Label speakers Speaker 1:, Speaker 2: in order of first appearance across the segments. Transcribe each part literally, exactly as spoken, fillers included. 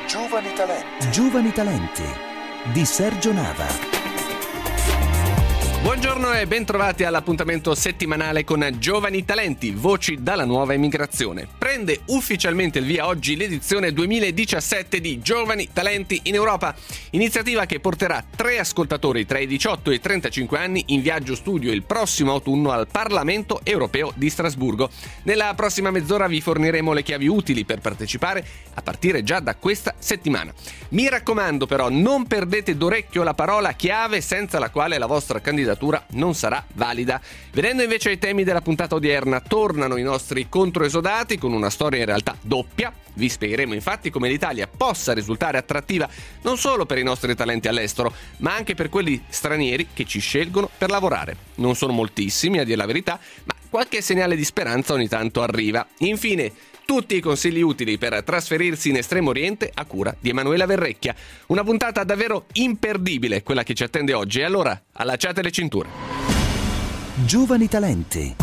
Speaker 1: Giovani Talenti.
Speaker 2: Giovani Talenti di Sergio Nava.
Speaker 3: Buongiorno e bentrovati all'appuntamento settimanale con Giovani Talenti, voci dalla nuova emigrazione. Prende ufficialmente il via oggi l'edizione duemiladiciassette di Giovani Talenti in Europa, iniziativa che porterà tre ascoltatori tra i diciotto e i trentacinque anni in viaggio studio il prossimo autunno al Parlamento Europeo di Strasburgo. Nella prossima mezz'ora vi forniremo le chiavi utili per partecipare a partire già da questa settimana. Mi raccomando però, non perdete d'orecchio la parola chiave senza la quale la vostra candidatura non sarà valida. Venendo invece ai temi della puntata odierna, tornano i nostri controesodati con una storia in realtà doppia. Vi spiegheremo infatti come l'Italia possa risultare attrattiva non solo per i nostri talenti all'estero, ma anche per quelli stranieri che ci scelgono per lavorare. Non sono moltissimi, a dire la verità, ma qualche segnale di speranza ogni tanto arriva. Infine, tutti i consigli utili per trasferirsi in Estremo Oriente a cura di Emanuela Verrecchia. Una puntata davvero imperdibile quella che ci attende oggi, e allora allacciate le cinture.
Speaker 2: Giovani Talenti.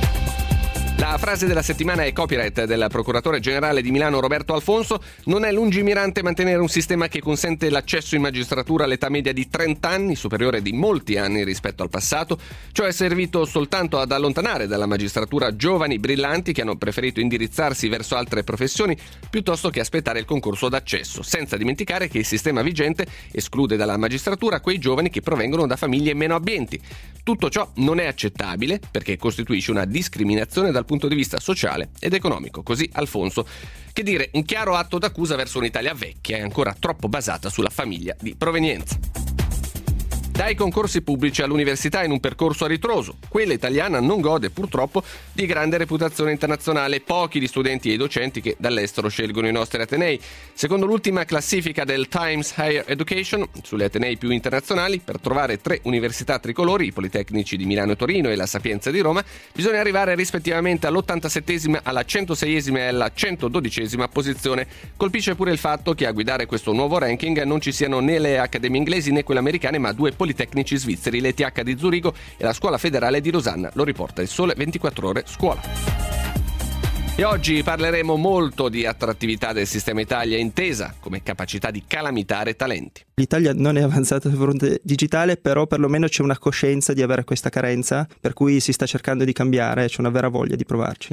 Speaker 3: La frase della settimana è copyright del procuratore generale di Milano Roberto Alfonso. Non è lungimirante mantenere un sistema che consente l'accesso in magistratura all'età media di trenta anni, superiore di molti anni rispetto al passato. Ciò è servito soltanto ad allontanare dalla magistratura giovani brillanti che hanno preferito indirizzarsi verso altre professioni piuttosto che aspettare il concorso d'accesso, senza dimenticare che il sistema vigente esclude dalla magistratura quei giovani che provengono da famiglie meno abbienti. Tutto ciò non è accettabile perché costituisce una discriminazione dal punto di vista sociale ed economico. Così Alfonso. Che dire, un chiaro atto d'accusa verso un'Italia vecchia e ancora troppo basata sulla famiglia di provenienza. Dai concorsi pubblici all'università in un percorso a ritroso, quella italiana non gode purtroppo di grande reputazione internazionale. Pochi gli studenti e i docenti che dall'estero scelgono i nostri atenei. Secondo l'ultima classifica del Times Higher Education sulle atenei più internazionali, per trovare tre università tricolori, i Politecnici di Milano e Torino e la Sapienza di Roma, bisogna arrivare rispettivamente all'ottantasettesima, alla centoseiesima e alla centododicesima posizione. Colpisce pure il fatto che a guidare questo nuovo ranking non ci siano né le accademie inglesi né quelle americane, ma due Politecnici svizzeri, l'E T H di Zurigo e la Scuola Federale di Losanna. Lo riporta il Sole ventiquattro Ore Scuola. E oggi parleremo molto di attrattività del sistema Italia intesa come capacità di calamitare talenti.
Speaker 4: L'Italia non è avanzata sul fronte digitale, però perlomeno c'è una coscienza di avere questa carenza, per cui si sta cercando di cambiare, c'è una vera voglia di provarci.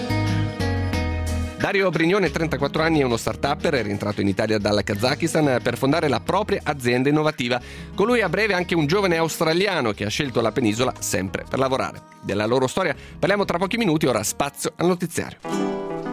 Speaker 3: Dario Brignone, trentaquattro anni, è uno start-upper, è rientrato in Italia dal Kazakistan per fondare la propria azienda innovativa. Con lui a breve anche un giovane australiano che ha scelto la penisola sempre per lavorare. Della loro storia parliamo tra pochi minuti, ora spazio al notiziario.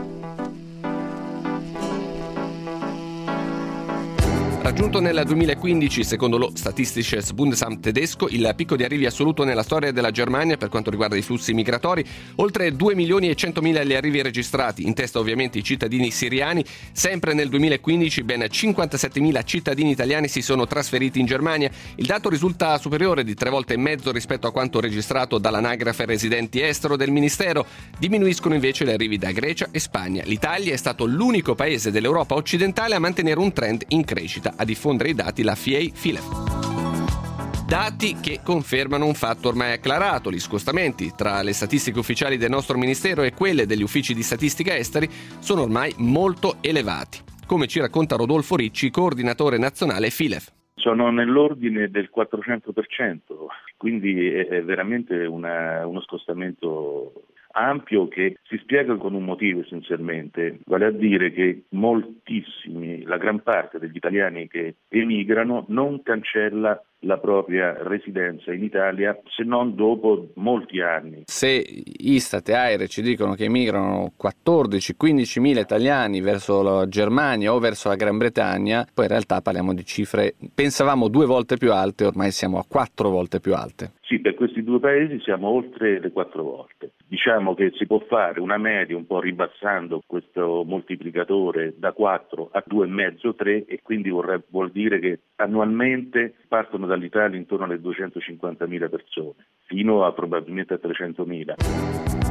Speaker 3: Raggiunto nel duemilaquindici, secondo lo Statistisches Bundesamt tedesco, il picco di arrivi assoluto nella storia della Germania per quanto riguarda i flussi migratori, oltre due milioni e centomila gli arrivi registrati, in testa ovviamente i cittadini siriani. Sempre nel duemilaquindici ben cinquantasettemila cittadini italiani si sono trasferiti in Germania. Il dato risulta superiore di tre volte e mezzo rispetto a quanto registrato dall'anagrafe residenti estero del Ministero. Diminuiscono invece gli arrivi da Grecia e Spagna. L'Italia è stato l'unico paese dell'Europa occidentale a mantenere un trend in crescita. A diffondere i dati la F I E F I L E F. Dati che confermano un fatto ormai acclarato: gli scostamenti tra le statistiche ufficiali del nostro Ministero e quelle degli uffici di statistica esteri sono ormai molto elevati, come ci racconta Rodolfo Ricci, coordinatore nazionale F I L E F.
Speaker 5: Sono nell'ordine del quattrocento per cento, quindi è veramente una, uno scostamento ampio che si spiega con un motivo essenzialmente, vale a dire che moltissimi, la gran parte degli italiani che emigrano non cancella la propria residenza in Italia se non dopo molti anni.
Speaker 6: Se Istat e AIRE ci dicono che emigrano quattordici quindici mila italiani verso la Germania o verso la Gran Bretagna, poi in realtà parliamo di cifre, pensavamo due volte più alte, ormai siamo a quattro volte più alte.
Speaker 5: Sì, per questi due paesi siamo oltre le quattro volte. Diciamo che si può fare una media un po' ribassando questo moltiplicatore da quattro a due virgola cinque tre, e quindi vorrebbe, vuol dire che annualmente partono dall'Italia intorno alle duecentocinquantamila persone, fino a probabilmente a trecentomila.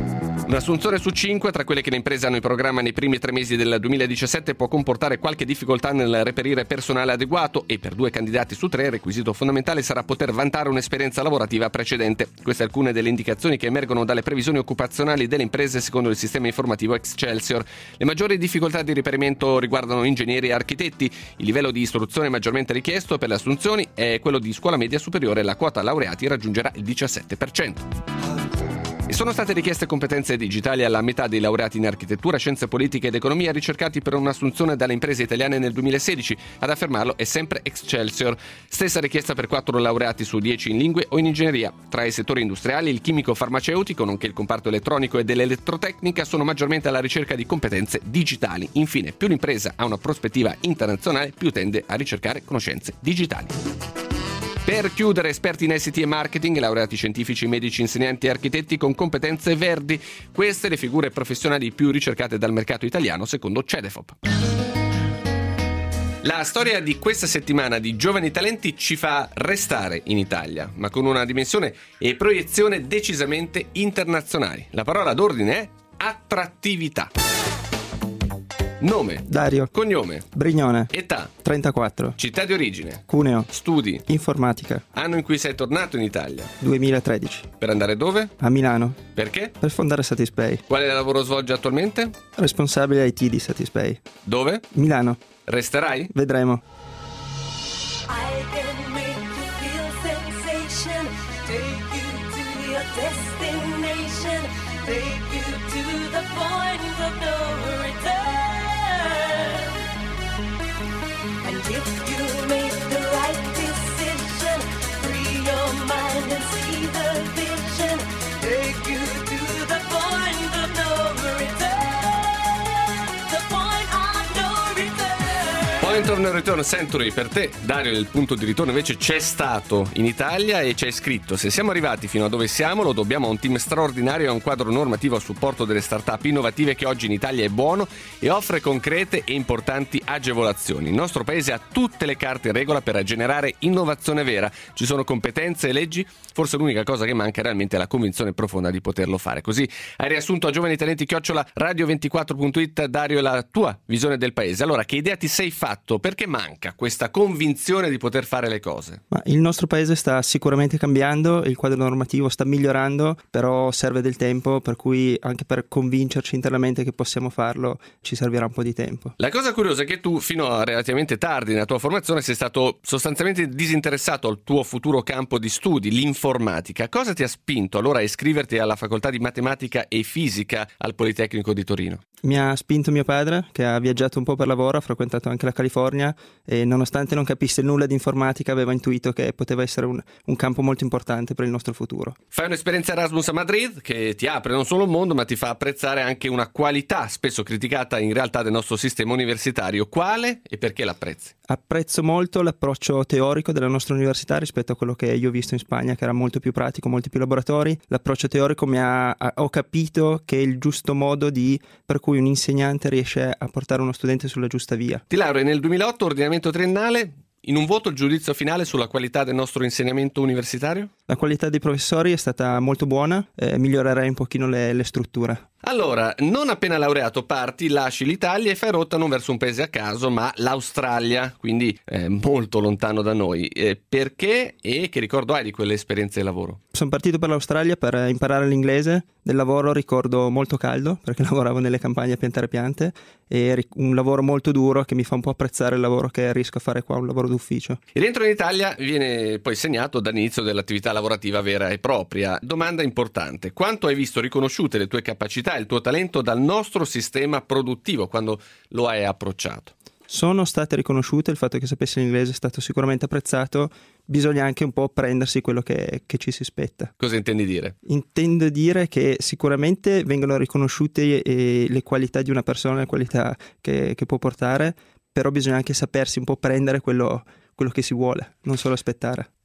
Speaker 3: Un'assunzione su cinque tra quelle che le imprese hanno in programma nei primi tre mesi del duemiladiciassette può comportare qualche difficoltà nel reperire personale adeguato e per due candidati su tre il requisito fondamentale sarà poter vantare un'esperienza lavorativa precedente. Queste alcune delle indicazioni che emergono dalle previsioni occupazionali delle imprese secondo il sistema informativo Excelsior. Le maggiori difficoltà di reperimento riguardano ingegneri e architetti. Il livello di istruzione maggiormente richiesto per le assunzioni è quello di scuola media superiore e la quota laureati raggiungerà il diciassette per cento. E sono state richieste competenze digitali alla metà dei laureati in architettura, scienze politiche ed economia ricercati per un'assunzione dalle imprese italiane nel duemilasedici. Ad affermarlo è sempre Excelsior. Stessa richiesta per quattro laureati su dieci in lingue o in ingegneria. Tra i settori industriali, il chimico-farmaceutico, nonché il comparto elettronico e dell'elettrotecnica sono maggiormente alla ricerca di competenze digitali. Infine, più l'impresa ha una prospettiva internazionale, più tende a ricercare conoscenze digitali. Per chiudere, esperti in I C T e marketing, laureati scientifici, medici, insegnanti e architetti con competenze verdi. Queste le figure professionali più ricercate dal mercato italiano secondo Cedefop. La storia di questa settimana di giovani talenti ci fa restare in Italia, ma con una dimensione e proiezione decisamente internazionali. La parola d'ordine è attrattività. Nome.
Speaker 4: Dario.
Speaker 3: Cognome.
Speaker 4: Brignone.
Speaker 3: Età.
Speaker 4: trentaquattro.
Speaker 3: Città di origine.
Speaker 4: Cuneo.
Speaker 3: Studi.
Speaker 4: Informatica.
Speaker 3: Anno in cui sei tornato in Italia.
Speaker 4: duemilatredici.
Speaker 3: Per andare dove?
Speaker 4: A Milano.
Speaker 3: Perché?
Speaker 4: Per fondare Satispay.
Speaker 3: Quale lavoro svolgi attualmente?
Speaker 4: Responsabile I T di Satispay.
Speaker 3: Dove?
Speaker 4: Milano.
Speaker 3: Resterai?
Speaker 4: Vedremo.
Speaker 1: I can make you feel sensation, take you to your destination, take you to the point of no return. And if you make the right decision, free your mind and see the vision, take you to the point of no return, the point of no return.
Speaker 3: Point of no return Century per te, Dario. Il punto di ritorno invece c'è stato in Italia e c'è scritto: se siamo arrivati fino a dove siamo lo dobbiamo a un team straordinario e a un quadro normativo a supporto delle start-up innovative che oggi in Italia è buono e offre concrete e importanti agevolazioni. Il nostro paese ha tutte le carte in regola per generare innovazione vera, ci sono competenze e leggi, forse l'unica cosa che manca realmente è la convinzione profonda di poterlo fare. Così hai riassunto a Giovani Talenti chiocciola radio ventiquattro punto it, Dario, la tua visione del paese. Allora, che idea ti sei fatto? Perché manca questa convinzione di poter fare le cose?
Speaker 4: Ma il nostro paese sta sicuramente cambiando, il quadro normativo sta migliorando, però serve del tempo, per cui anche per convincerci internamente che possiamo farlo ci servirà un po' di tempo.
Speaker 3: La cosa curiosa è che tu fino a relativamente tardi nella tua formazione sei stato sostanzialmente disinteressato al tuo futuro campo di studi, l'informatica. Cosa ti ha spinto allora a iscriverti alla facoltà di matematica e fisica al Politecnico di Torino?
Speaker 4: Mi ha spinto mio padre, che ha viaggiato un po' per lavoro, ha frequentato anche la California e nonostante non capisse nulla di informatica aveva intuito che poteva essere un, un campo molto importante per il nostro futuro.
Speaker 3: Fai un'esperienza Erasmus a Madrid che ti apre non solo un mondo ma ti fa apprezzare anche una qualità spesso criticata in realtà del nostro sistema universitario. Quale e perché l'apprezzi?
Speaker 4: Apprezzo molto l'approccio teorico della nostra università rispetto a quello che io ho visto in Spagna, che era molto più pratico, molti più laboratori. L'approccio teorico mi ha, ho capito che è il giusto modo di per cui un insegnante riesce a portare uno studente sulla giusta via.
Speaker 3: Ti laurei nel duemilaotto, ordinamento triennale. In un voto il giudizio finale sulla qualità del nostro insegnamento universitario?
Speaker 4: La qualità dei professori è stata molto buona, eh, migliorerei un pochino le, le strutture.
Speaker 3: Allora, non appena laureato parti, lasci l'Italia e fai rotta non verso un paese a caso, ma l'Australia, quindi eh, molto lontano da noi. Eh, perché e che ricordo hai di quelle esperienze di lavoro?
Speaker 4: Sono partito per l'Australia per imparare l'inglese. Del lavoro ricordo molto caldo, perché lavoravo nelle campagne a piantare piante, e un lavoro molto duro che mi fa un po' apprezzare il lavoro che riesco a fare qua, un lavoro d'ufficio.
Speaker 3: Il rientro in Italia viene poi segnato dall'inizio dell'attività lavorativa vera e propria. Domanda importante: quanto hai visto riconosciute le tue capacità e il tuo talento dal nostro sistema produttivo quando lo hai approcciato?
Speaker 4: Sono state riconosciute, il fatto che sapessi l'inglese è stato sicuramente apprezzato, bisogna anche un po' prendersi quello che, che ci si spetta.
Speaker 3: Cosa intendi dire?
Speaker 4: Intendo dire che sicuramente vengono riconosciute eh, le qualità di una persona, le qualità che, che può portare, però bisogna anche sapersi un po' prendere quello, quello che si vuole, non solo aspettare.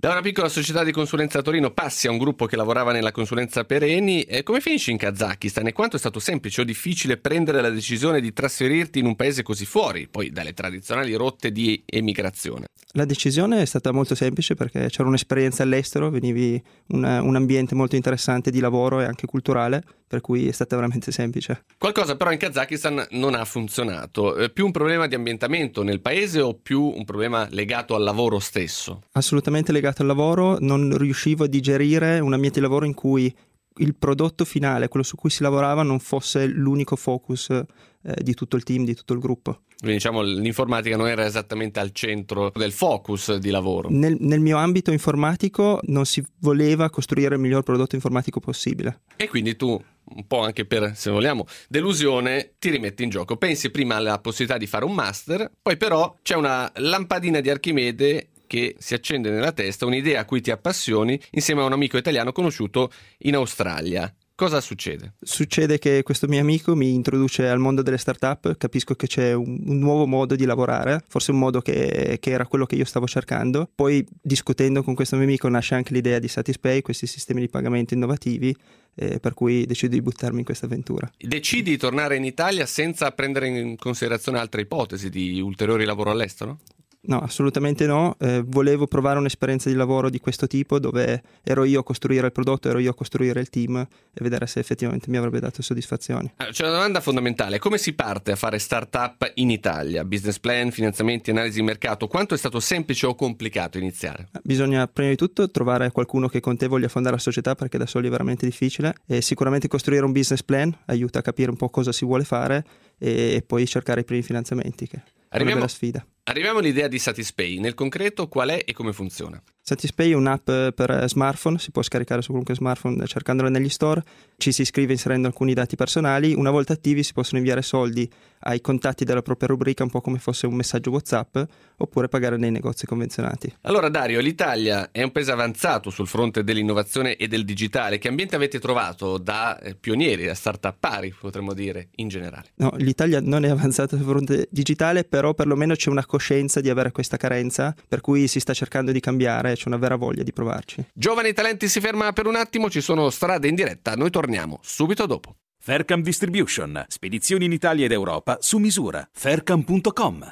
Speaker 3: Da una piccola società di consulenza a Torino passi a un gruppo che lavorava nella consulenza per Eni. E come finisci in Kazakistan e quanto è stato semplice o difficile prendere la decisione di trasferirti in un paese così fuori, poi dalle tradizionali rotte di emigrazione?
Speaker 4: La decisione è stata molto semplice perché c'era un'esperienza all'estero, venivi un, un ambiente molto interessante di lavoro e anche culturale, per cui è stata veramente semplice.
Speaker 3: Qualcosa però in Kazakistan non ha funzionato. È più un problema di ambientamento nel paese o più un problema legato al lavoro stesso?
Speaker 4: Assolutamente legato al lavoro, non riuscivo a digerire un ambiente di lavoro in cui il prodotto finale, quello su cui si lavorava, non fosse l'unico focus eh, di tutto il team, di tutto il gruppo.
Speaker 3: Quindi diciamo l'informatica non era esattamente al centro del focus di lavoro.
Speaker 4: Nel, nel mio ambito informatico non si voleva costruire il miglior prodotto informatico possibile.
Speaker 3: E quindi tu, un po' anche per, se vogliamo, delusione, ti rimetti in gioco. Pensi prima alla possibilità di fare un master, poi però c'è una lampadina di Archimede che si accende nella testa, un'idea a cui ti appassioni insieme a un amico italiano conosciuto in Australia. Cosa succede?
Speaker 4: Succede che questo mio amico mi introduce al mondo delle start-up, capisco che c'è un, un nuovo modo di lavorare, forse un modo che, che era quello che io stavo cercando. Poi discutendo con questo mio amico nasce anche l'idea di Satispay, questi sistemi di pagamento innovativi, eh, per cui decido di buttarmi in questa avventura.
Speaker 3: Decidi di tornare in Italia senza prendere in considerazione altre ipotesi di ulteriori lavoro all'estero?
Speaker 4: No, assolutamente no. Eh, volevo provare un'esperienza di lavoro di questo tipo dove ero io a costruire il prodotto, ero io a costruire il team e vedere se effettivamente mi avrebbe dato soddisfazioni.
Speaker 3: C'è una domanda fondamentale: come si parte a fare startup in Italia? Business plan, finanziamenti, analisi di mercato, quanto è stato semplice o complicato iniziare?
Speaker 4: Bisogna prima di tutto trovare qualcuno che con te voglia fondare la società, perché da soli è veramente difficile, e sicuramente costruire un business plan aiuta a capire un po' cosa si vuole fare e poi cercare i primi finanziamenti, che
Speaker 3: Arriviamo,
Speaker 4: è la sfida.
Speaker 3: Arriviamo all'idea di Satispay. Nel concreto qual è e come funziona?
Speaker 4: Satispay è un'app per smartphone, si può scaricare su qualunque smartphone cercandola negli store, ci si iscrive inserendo alcuni dati personali, una volta attivi si possono inviare soldi ai contatti della propria rubrica, un po' come fosse un messaggio WhatsApp, oppure pagare nei negozi convenzionati.
Speaker 3: Allora Dario, l'Italia è un paese avanzato sul fronte dell'innovazione e del digitale. Che ambiente avete trovato da eh, pionieri, da start-up pari, potremmo dire, in generale?
Speaker 4: No, l'Italia non è avanzata sul fronte digitale, però perlomeno c'è una coscienza di avere questa carenza, per cui si sta cercando di cambiare, c'è una vera voglia di provarci.
Speaker 3: Giovani Talenti si ferma per un attimo, ci sono strade in diretta, noi torniamo subito dopo.
Speaker 7: Faircam Distribution, spedizioni in Italia ed Europa su misura. Faircam punto com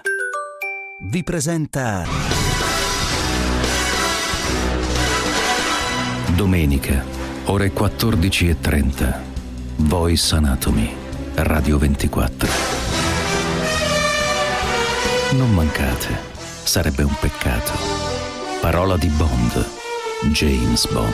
Speaker 2: vi presenta domenica, ore quattordici e trenta. Voice Anatomy, Radio ventiquattro. Non mancate, sarebbe un peccato. Parola di Bond, James Bond.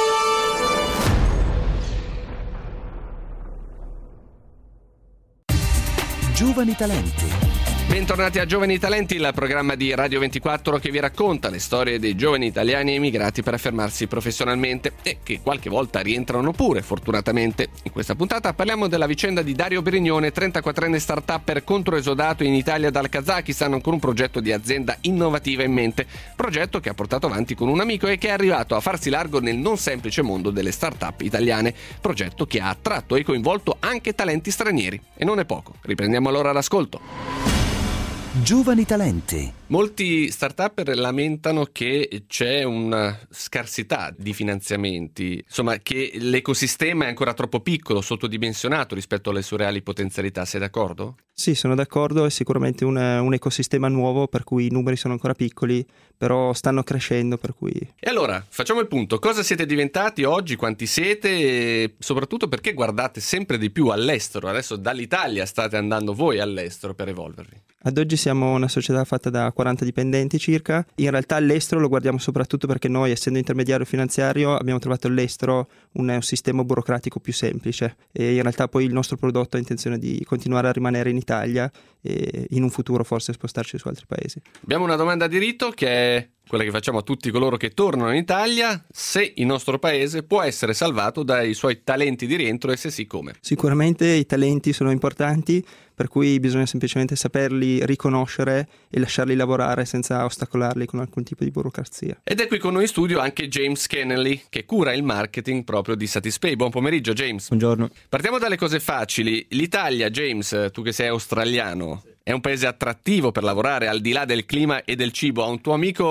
Speaker 2: Giovani Talenti.
Speaker 3: Bentornati a Giovani Talenti, il programma di Radio ventiquattro che vi racconta le storie dei giovani italiani emigrati per affermarsi professionalmente e che qualche volta rientrano pure, fortunatamente. In questa puntata parliamo della vicenda di Dario Brignone, trentaquattrenne start-upper controesodato in Italia dal Kazakistan con un progetto di azienda innovativa in mente. Progetto che ha portato avanti con un amico e che è arrivato a farsi largo nel non semplice mondo delle start-up italiane. Progetto che ha attratto e coinvolto anche talenti stranieri. E non è poco. Riprendiamo allora l'ascolto.
Speaker 2: Giovani Talenti.
Speaker 3: Molti start-upper lamentano che c'è una scarsità di finanziamenti, insomma che l'ecosistema è ancora troppo piccolo, sottodimensionato rispetto alle sue reali potenzialità. Sei d'accordo?
Speaker 4: Sì, sono d'accordo, è sicuramente un, un ecosistema nuovo per cui i numeri sono ancora piccoli, però stanno crescendo, per cui...
Speaker 3: E allora, facciamo il punto. Cosa siete diventati oggi? Quanti siete? E soprattutto perché guardate sempre di più all'estero? Adesso dall'Italia state andando voi all'estero per evolvervi.
Speaker 4: Ad oggi siamo una società fatta da quaranta dipendenti circa. In realtà all'estero lo guardiamo soprattutto perché noi, essendo intermediario finanziario, abbiamo trovato all'estero un, un sistema burocratico più semplice e in realtà poi il nostro prodotto ha intenzione di continuare a rimanere in Italia e in un futuro forse spostarci su altri paesi.
Speaker 3: Abbiamo una domanda di rito che è quella che facciamo a tutti coloro che tornano in Italia: se il nostro paese può essere salvato dai suoi talenti di rientro e se sì, come?
Speaker 4: Sicuramente i talenti sono importanti, per cui bisogna semplicemente saperli riconoscere e lasciarli lavorare senza ostacolarli con alcun tipo di burocrazia.
Speaker 3: Ed è qui con noi in studio anche James Kennelly, che cura il marketing proprio di Satispay. Buon pomeriggio James.
Speaker 4: Buongiorno.
Speaker 3: Partiamo dalle cose facili. L'Italia, James, tu che sei australiano, è un paese attrattivo per lavorare al di là del clima e del cibo. A un tuo amico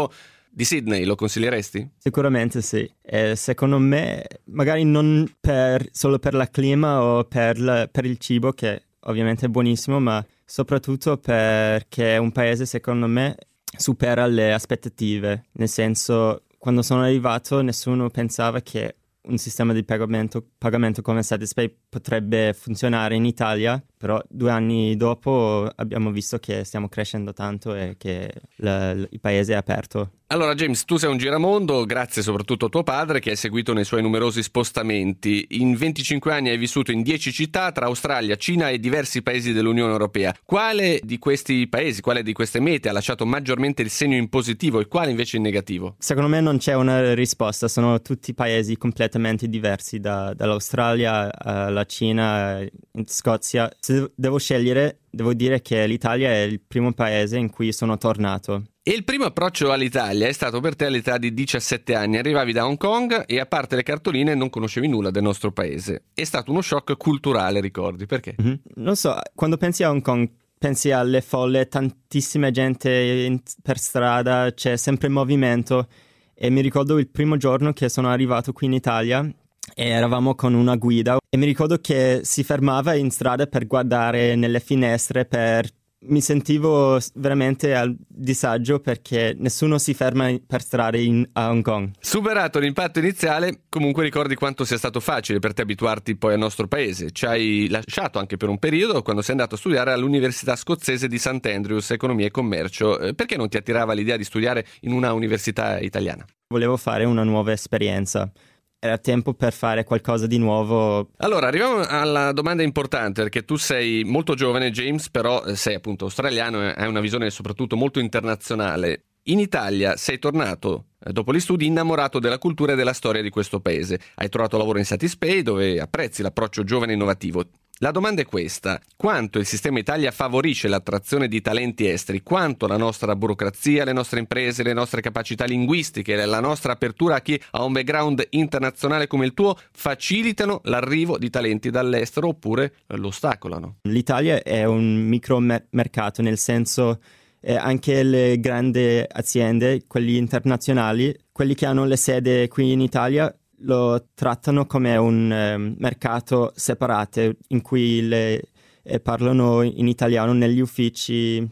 Speaker 3: di Sydney, lo consiglieresti?
Speaker 4: Sicuramente sì. Eh, secondo me, magari non per, solo per la clima o per, la, per il cibo, che ovviamente è buonissimo, ma soprattutto perché è un paese, secondo me, supera le aspettative. Nel senso, quando sono arrivato nessuno pensava che un sistema di pagamento, pagamento come Satispay potrebbe funzionare in Italia, però due anni dopo abbiamo visto che stiamo crescendo tanto e che la, il paese è aperto.
Speaker 3: Allora James, tu sei un giramondo, grazie soprattutto a tuo padre che hai seguito nei suoi numerosi spostamenti. In venticinque anni hai vissuto in dieci città tra Australia, Cina e diversi paesi dell'Unione Europea. Quale di questi paesi, quale di queste mete ha lasciato maggiormente il segno in positivo e quale invece in negativo?
Speaker 4: Secondo me non c'è una risposta, sono tutti paesi completamente diversi, da, dall'Australia alla Cina, in Scozia. Se devo scegliere, devo dire che l'Italia è il primo paese in cui sono tornato.
Speaker 3: E il primo approccio all'Italia è stato per te all'età di diciassette anni. Arrivavi da Hong Kong e a parte le cartoline non conoscevi nulla del nostro paese. È stato uno shock culturale, ricordi? Perché?
Speaker 4: Mm-hmm. Non so, quando pensi a Hong Kong pensi alle folle, tantissima gente in, per strada, c'è sempre movimento. E mi ricordo il primo giorno che sono arrivato qui in Italia e eravamo con una guida e mi ricordo che si fermava in strada per guardare nelle finestre, per... mi sentivo veramente a disagio perché nessuno si ferma per strada in, a Hong Kong.
Speaker 3: Superato l'impatto iniziale, comunque ricordi quanto sia stato facile per te abituarti poi al nostro paese. Ci hai lasciato anche per un periodo quando sei andato a studiare all'Università Scozzese di St Andrews, Economia e Commercio. Perché non ti attirava l'idea di studiare in una università italiana?
Speaker 4: Volevo fare una nuova esperienza. Era tempo per fare qualcosa di nuovo.
Speaker 3: Allora, arriviamo alla domanda importante, perché tu sei molto giovane, James, però sei appunto australiano e hai una visione soprattutto molto internazionale. In Italia sei tornato, dopo gli studi, innamorato della cultura e della storia di questo paese. Hai trovato lavoro in Satispay, dove apprezzi l'approccio giovane e innovativo. La domanda è questa: quanto il sistema Italia favorisce l'attrazione di talenti esteri? Quanto la nostra burocrazia, le nostre imprese, le nostre capacità linguistiche, la nostra apertura a chi ha un background internazionale come il tuo facilitano l'arrivo di talenti dall'estero oppure lo ostacolano?
Speaker 4: L'Italia è un micromercato, nel senso eh, anche le grandi aziende, quelli internazionali, quelli che hanno le sede qui in Italia, lo trattano come un eh, mercato separato in cui le, eh, parlano in italiano negli uffici,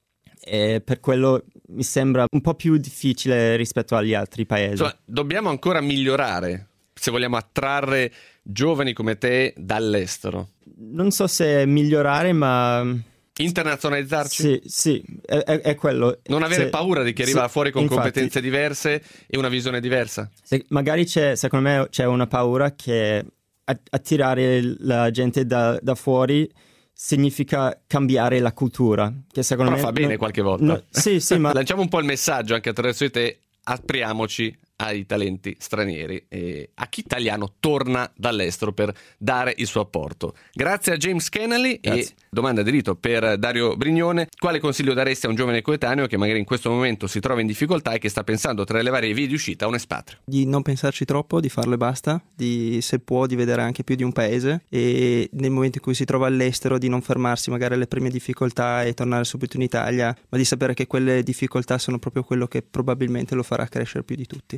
Speaker 4: e per quello mi sembra un po' più difficile rispetto agli altri paesi.
Speaker 3: Insomma, dobbiamo ancora migliorare se vogliamo attrarre giovani come te dall'estero.
Speaker 4: Non so se migliorare, ma...
Speaker 3: internazionalizzarci?
Speaker 4: Sì, sì, è, è, è quello.
Speaker 3: Non avere
Speaker 4: se,
Speaker 3: paura di chi arriva
Speaker 4: se,
Speaker 3: fuori con
Speaker 4: infatti,
Speaker 3: competenze diverse e una visione diversa?
Speaker 4: Se, magari c'è, secondo me c'è una paura che attirare la gente da, da fuori significa cambiare la cultura. Che secondo
Speaker 3: Però
Speaker 4: me
Speaker 3: fa bene
Speaker 4: no,
Speaker 3: qualche volta.
Speaker 4: No, sì, sì, ma...
Speaker 3: Lanciamo un po' il messaggio anche attraverso di te, apriamoci ai talenti stranieri e a chi italiano torna dall'estero per dare il suo apporto. Grazie a James Kennelly. Grazie. E domanda di rito per Dario Brignone: quale consiglio daresti a un giovane coetaneo che magari in questo momento si trova in difficoltà e che sta pensando tra le varie vie di uscita a un espatrio?
Speaker 4: Di non pensarci troppo, di farlo e basta, di, se può, di vedere anche più di un paese, e nel momento in cui si trova all'estero di non fermarsi magari alle prime difficoltà e tornare subito in Italia, ma di sapere che quelle difficoltà sono proprio quello che probabilmente lo farà crescere più di tutti.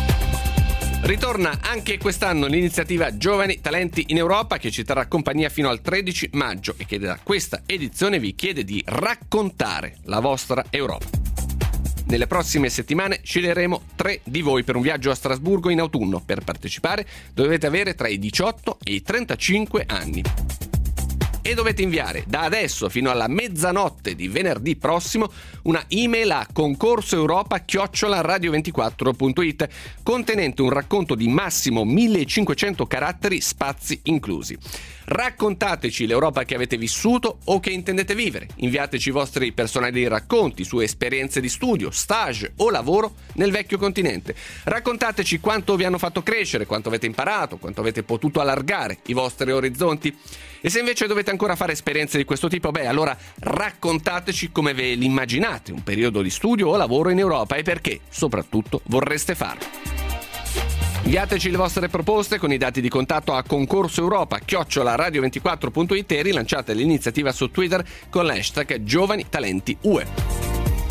Speaker 3: Ritorna anche quest'anno l'iniziativa Giovani Talenti in Europa, che ci terrà compagnia fino al tredici maggio e che da questa edizione vi chiede di raccontare la vostra Europa. Nelle prossime settimane sceglieremo tre di voi per un viaggio a Strasburgo in autunno. Per partecipare dovete avere tra i diciotto e i trentacinque anni. E dovete inviare da adesso fino alla mezzanotte di venerdì prossimo una email a concorsoeuropa chiocciola radio ventiquattro punto it contenente un racconto di massimo millecinquecento caratteri, spazi inclusi. Raccontateci l'Europa che avete vissuto o che intendete vivere. Inviateci i vostri personali racconti su esperienze di studio, stage o lavoro nel vecchio continente. Raccontateci quanto vi hanno fatto crescere, quanto avete imparato, quanto avete potuto allargare i vostri orizzonti. E se invece dovete ancora fare esperienze di questo tipo, beh, allora raccontateci come ve l'immaginate un periodo di studio o lavoro in Europa e perché, soprattutto, vorreste farlo. Inviateci le vostre proposte con i dati di contatto a concorsoeuropa chiocciola radio ventiquattro punto it e rilanciate l'iniziativa su Twitter con l'hashtag Giovani Talenti U E.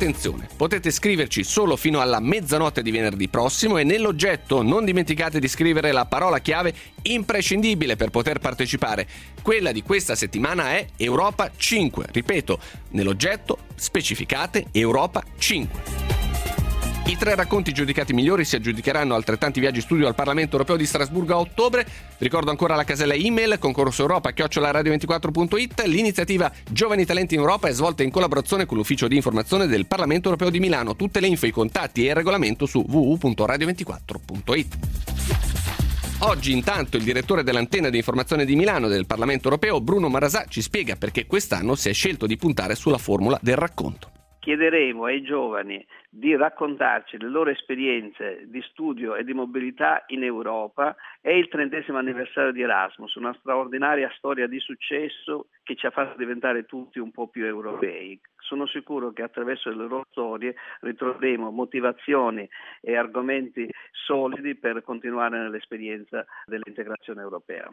Speaker 3: attenzione, potete scriverci solo fino alla mezzanotte di venerdì prossimo e nell'oggetto non dimenticate di scrivere la parola chiave imprescindibile per poter partecipare. Quella di questa settimana è Europa cinque. Ripeto, nell'oggetto specificate Europa cinque. I tre racconti giudicati migliori si aggiudicheranno altrettanti viaggi studio al Parlamento Europeo di Strasburgo a ottobre. Ricordo ancora la casella email concorso europa chiocciola radio ventiquattro punto it. L'iniziativa Giovani Talenti in Europa è svolta in collaborazione con l'ufficio di informazione del Parlamento Europeo di Milano. Tutte le info, i contatti e il regolamento su w w w punto radio ventiquattro punto it. Oggi intanto il direttore dell'antenna di informazione di Milano del Parlamento Europeo, Bruno Marasà, ci spiega perché quest'anno si è scelto di puntare sulla formula del racconto.
Speaker 8: Chiederemo ai giovani di raccontarci le loro esperienze di studio e di mobilità in Europa. È il trentesimo anniversario di Erasmus, una straordinaria storia di successo che ci ha fatto diventare tutti un po' più europei. Sono sicuro che attraverso le loro storie ritroveremo motivazioni e argomenti solidi per continuare nell'esperienza dell'integrazione europea.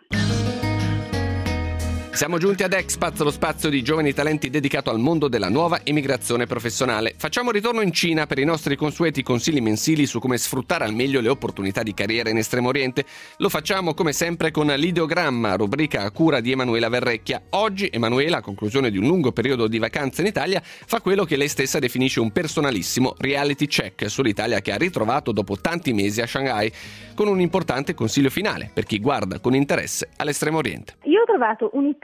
Speaker 3: Siamo giunti ad Expat, lo spazio di giovani talenti dedicato al mondo della nuova emigrazione professionale. Facciamo ritorno in Cina per i nostri consueti consigli mensili su come sfruttare al meglio le opportunità di carriera in Estremo Oriente. Lo facciamo come sempre con l'ideogramma, rubrica a cura di Emanuela Verrecchia. Oggi Emanuela, a conclusione di un lungo periodo di vacanze in Italia, fa quello che lei stessa definisce un personalissimo reality check sull'Italia che ha ritrovato dopo tanti mesi a Shanghai, con un importante consiglio finale per chi guarda con interesse all'Estremo Oriente.
Speaker 9: Io ho trovato un'Italia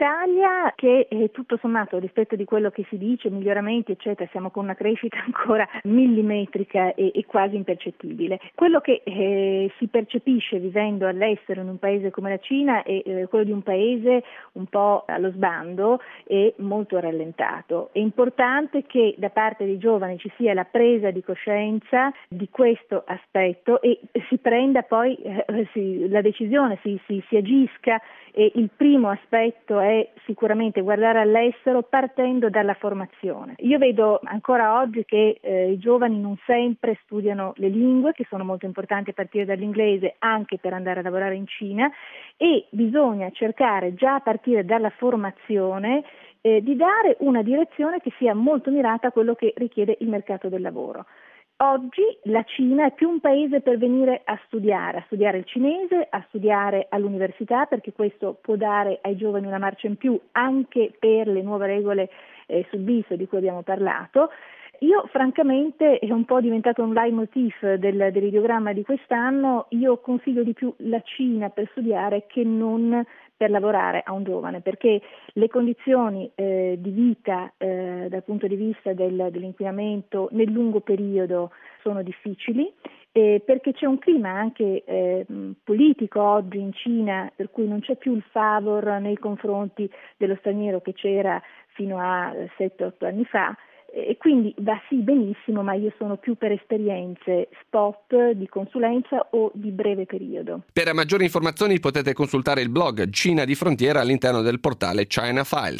Speaker 9: che eh, tutto sommato rispetto di quello che si dice, miglioramenti eccetera, siamo con una crescita ancora millimetrica e, e quasi impercettibile. Quello che eh, si percepisce vivendo all'estero in un paese come la Cina è eh, quello di un paese un po' allo sbando e molto rallentato. È importante che da parte dei giovani ci sia la presa di coscienza di questo aspetto e si prenda poi eh, si, la decisione, si, si, si agisca. E il primo aspetto è sicuramente guardare all'estero partendo dalla formazione. Io vedo ancora oggi che eh, i giovani non sempre studiano le lingue, che sono molto importanti a partire dall'inglese anche per andare a lavorare in Cina, e bisogna cercare già a partire dalla formazione eh, di dare una direzione che sia molto mirata a quello che richiede il mercato del lavoro. Oggi la Cina è più un paese per venire a studiare, a studiare il cinese, a studiare all'università, perché questo può dare ai giovani una marcia in più anche per le nuove regole eh, sul visto di cui abbiamo parlato. Io francamente, è un po' diventato un leitmotiv del, dell'ideogramma di quest'anno, io consiglio di più la Cina per studiare che non per lavorare a un giovane, perché le condizioni eh, di vita eh, dal punto di vista del, dell'inquinamento nel lungo periodo sono difficili, eh, perché c'è un clima anche eh, politico oggi in Cina per cui non c'è più il favor nei confronti dello straniero che c'era fino a sette otto anni fa. E quindi va sì benissimo, ma io sono più per esperienze spot di consulenza o di breve periodo.
Speaker 3: Per maggiori informazioni potete consultare il blog Cina di Frontiera all'interno del portale China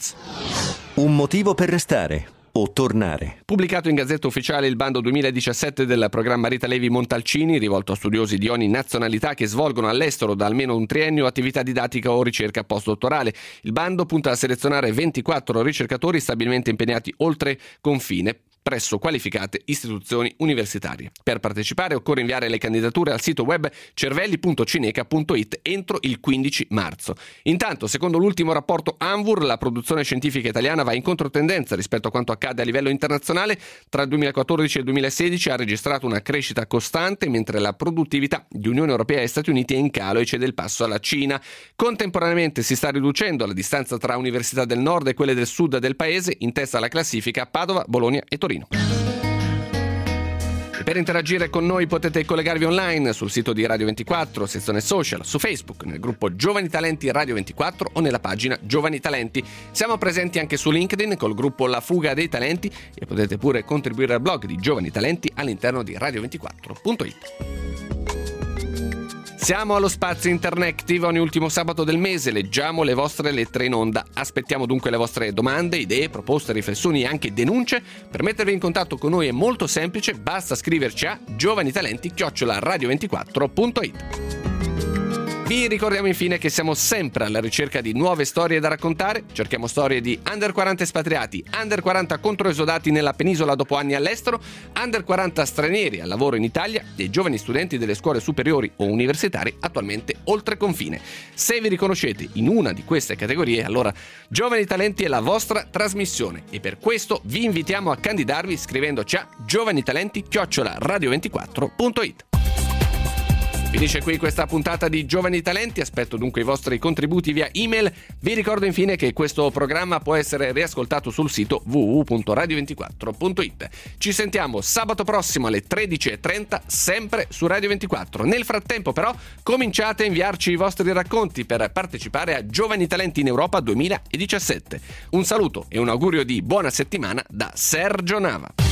Speaker 3: Files.
Speaker 10: Un motivo per restare o tornare.
Speaker 3: Pubblicato in Gazzetta Ufficiale il bando duemiladiciassette del programma Rita Levi Montalcini, rivolto a studiosi di ogni nazionalità che svolgono all'estero da almeno un triennio attività didattica o ricerca postdottorale. Il bando punta a selezionare ventiquattro ricercatori stabilmente impegnati oltre confine presso qualificate istituzioni universitarie. Per partecipare occorre inviare le candidature al sito web cervelli punto cineca punto it entro il quindici marzo. Intanto, secondo l'ultimo rapporto ANVUR, la produzione scientifica italiana va in controtendenza rispetto a quanto accade a livello internazionale. Tra il duemilaquattordici e il duemilasedici ha registrato una crescita costante, mentre la produttività di Unione Europea e Stati Uniti è in calo e cede il passo alla Cina. Contemporaneamente si sta riducendo la distanza tra università del nord e quelle del sud del paese, in testa alla classifica Padova, Bologna e Torino. E per interagire con noi potete collegarvi online sul sito di Radio ventiquattro, sezione social, su Facebook, nel gruppo Giovani Talenti Radio ventiquattro o nella pagina Giovani Talenti. Siamo presenti anche su LinkedIn col gruppo La Fuga dei Talenti e potete pure contribuire al blog di Giovani Talenti all'interno di radio ventiquattro punto it. Siamo allo spazio Interactive, ogni ultimo sabato del mese leggiamo le vostre lettere in onda. Aspettiamo dunque le vostre domande, idee, proposte, riflessioni e anche denunce. Per mettervi in contatto con noi è molto semplice, basta scriverci a giovanitalenti chiocciola radio ventiquattro punto it. Vi ricordiamo infine che siamo sempre alla ricerca di nuove storie da raccontare. Cerchiamo storie di under quaranta espatriati, under quaranta controesodati nella penisola dopo anni all'estero, under quaranta stranieri al lavoro in Italia e giovani studenti delle scuole superiori o universitarie attualmente oltre confine. Se vi riconoscete in una di queste categorie, allora Giovani Talenti è la vostra trasmissione e per questo vi invitiamo a candidarvi scrivendoci a giovanitalenti chiocciola radio ventiquattro punto it. Finisce qui questa puntata di Giovani Talenti, aspetto dunque i vostri contributi via email. Vi ricordo infine che questo programma può essere riascoltato sul sito w w w punto radio ventiquattro punto it. Ci sentiamo sabato prossimo alle tredici e trenta, sempre su Radio ventiquattro. Nel frattempo però cominciate a inviarci i vostri racconti per partecipare a Giovani Talenti in Europa duemiladiciassette. Un saluto e un augurio di buona settimana da Sergio Nava.